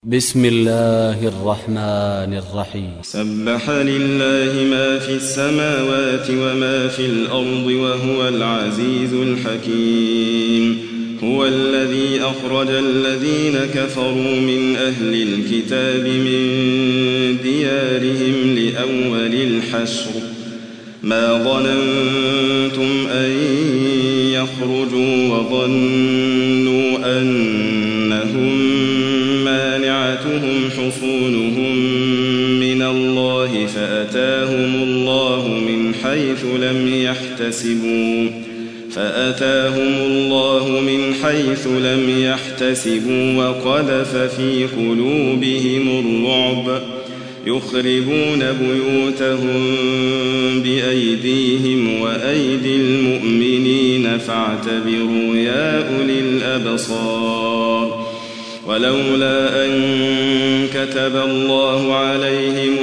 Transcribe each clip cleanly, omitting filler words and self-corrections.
بسم الله الرحمن الرحيم. سبح لله ما في السماوات وما في الأرض وهو العزيز الحكيم. هو الذي أخرج الذين كفروا من أهل الكتاب من ديارهم لأول الحشر ما ظننتم أن يخرجوا وظنوا أنهم مانعتهم حصونهم من الله فأتاهم الله من حيث لم يحتسبوا وقذف في قلوبهم الرعب يخربون بيوتهم بأيديهم وأيدي المؤمنين فاعتبروا يا أولي الأبصار. ولولا أن كتب الله عليهم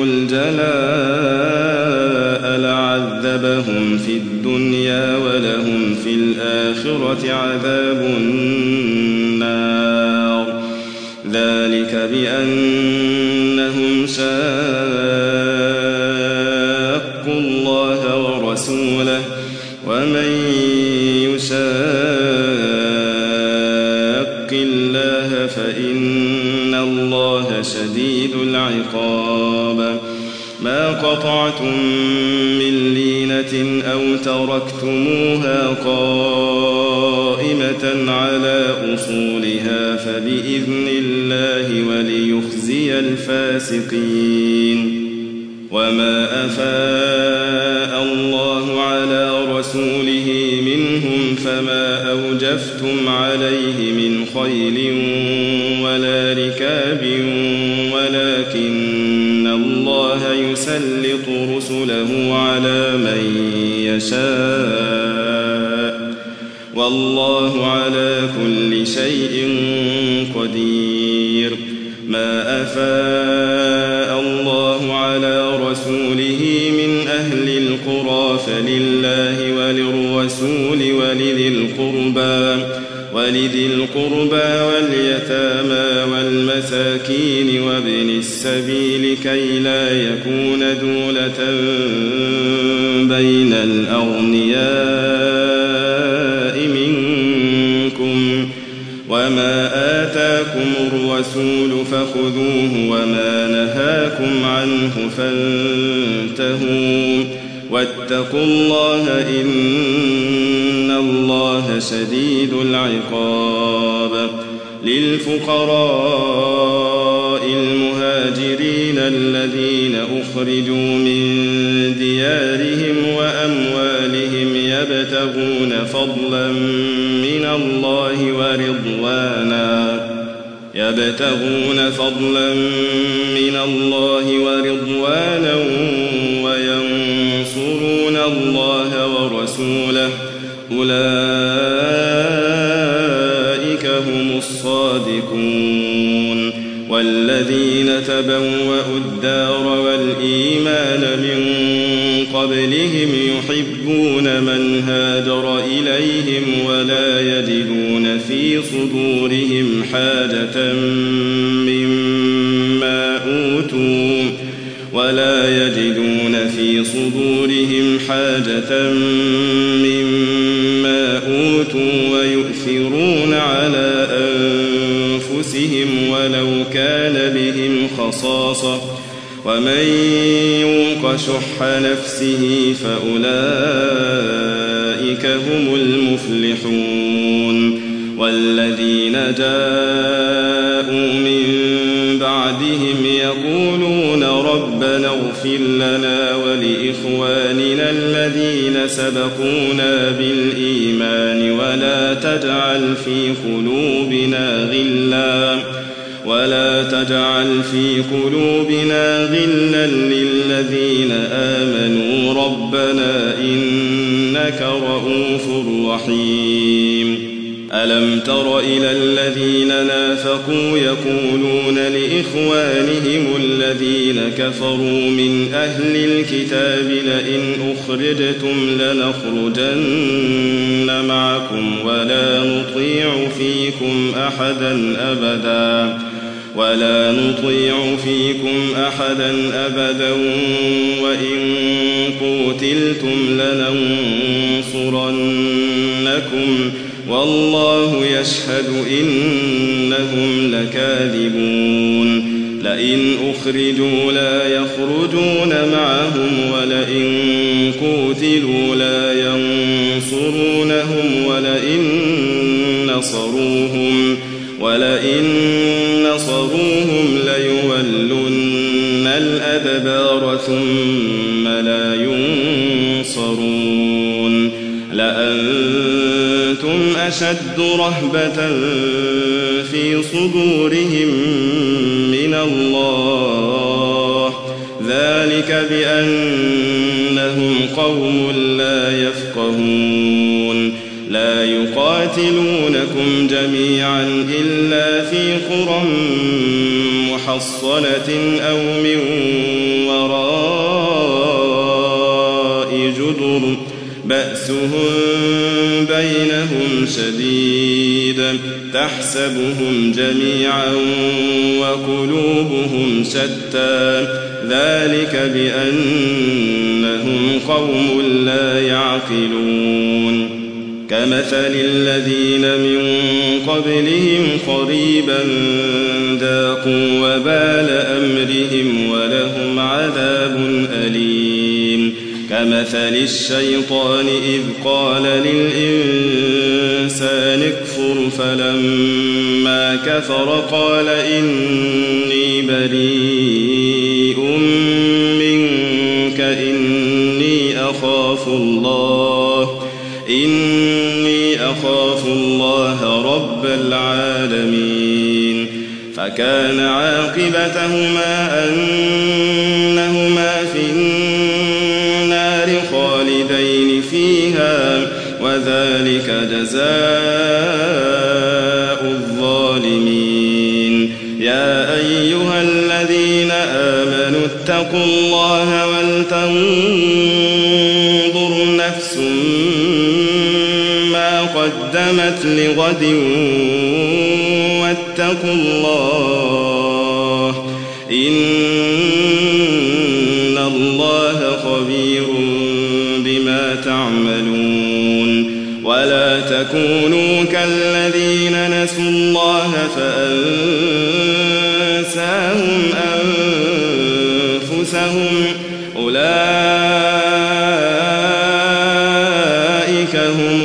الجلاء لعذبهم في الدنيا ولهم في الآخرة عذاب النار. ذلك بأنهم شاقوا الله ورسوله ومن يشاق الله فإن الله شديد العقاب. ما قطعتم من لينة أو تركتموها قائمة على أصولها فبإذن الله وليخزي الفاسقين. وما أفاء الله على رسوله منهم فما أوجفتم عليه من خيل ولا ركاب ولكن الله يسلط رسله على من يشاء والله على كل شيء قدير. ما أفاء الله على رسوله من أهل القرى فلله وللرسول ولذي القربى واليتامى والمساكين وابن السبيل كي لا يكون دولة بين الأغنياء منكم. وما آتاكم الرسول فخذوه وما نهاكم عنه فانتهوا واتقوا الله إن الله شديد العقاب. للفقراء المهاجرين الذين أخرجوا من ديارهم وأموالهم يبتغون فضلا من الله ورضوانا وينصرون الله ورسوله أولئك هم الصادقون. والذين تبوأوا الدار والإيمان من قبلهم يحبون من هاجر إليهم ولا يجدون في صدورهم حاجة مما أوتوا ويؤثرون على أنفسهم ولو كان بهم خصاصة ومن يوق شح نفسه فأولئك هم المفلحون. والذين جاءوا من بعدهم يقولون ربنا اغفر لنا ولإخواننا الذين سبقونا بالإيمان ولا تجعل في قلوبنا غلا للذين آمنوا ربنا إنك رؤوف رحيم. ألم تر إلى الذين نافقوا يقولون لإخوانهم الذين كفروا من أهل الكتاب لئن أخرجتم لنخرجن معكم ولا نطيع فيكم أحدا أبدا ولا نطيع فيكم أحدا أبدا وإن قتلتم لننصرنكم والله يشهد إنهم لكاذبون لئن أخرجوا لا يخرجون معهم ولئن قتلوا لا ينصرونهم ولئن نصروهم ليولن الأدبار ثم لا ينصرون لأنتم أشد رهبة في صدورهم من الله ذلك بأنهم قوم لا يفقهون لا يقاتلونكم جميعا إلا في قرى محصنة أو من وراء جدر بأسهم بينهم شديد تحسبهم جميعا وقلوبهم شتى ذلك بأنهم قوم لا يعقلون كمثل الذين من قبلهم قريبا ذاقوا وبال أمرهم ولهم عذاب أليم كمثل الشيطان إذ قال للإنسان اكفر فلما كفر قال إني بريء منك إني أخاف الله رب العالمين فكان عاقبتهما أنهما في النار خالدين فيها وذلك جزاء الظالمين يا أيها الذين آمنوا اتقوا الله ولتنظر نفس قدمت لغد واتقوا الله إن الله خبير بما تعملون ولا تكونوا كالذين نسوا الله فأنساهم أنفسهم أولئك هم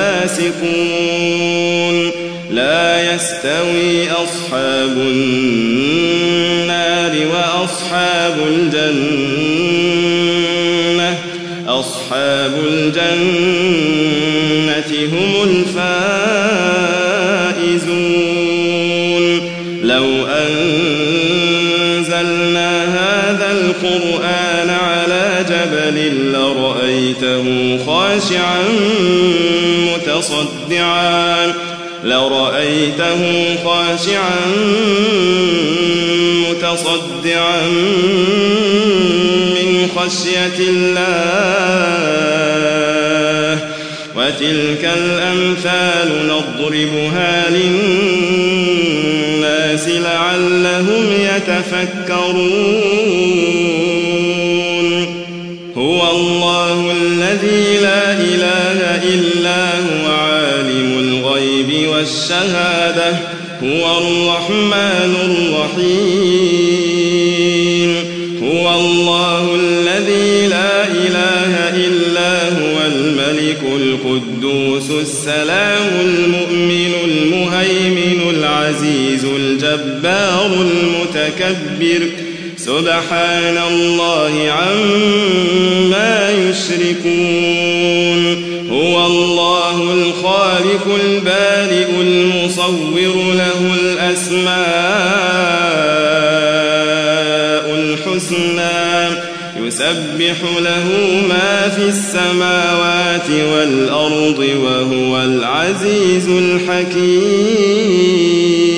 الفاسقون لا يستوي أصحاب النار وأصحاب الجنة أصحاب الجنة هم الفائزون لو أنزلنا هذا القرآن على جبل لرأيته خاشعا متصدعا من خشية الله وتلك الأمثال نضربها للناس لعلهم يتفكرون هو الله الذي لا إله إلا هو عالم الغيب والشهادة هو الرحمن الرحيم هو الله الذي لا إله إلا هو الملك القدوس السلام المؤمن المهيمن العزيز الجبار المتكبر سبحان الله عما يشركون هو الله الخالق البارئ المصور له الأسماء الحسنى يسبح له ما في السماوات والأرض وهو العزيز الحكيم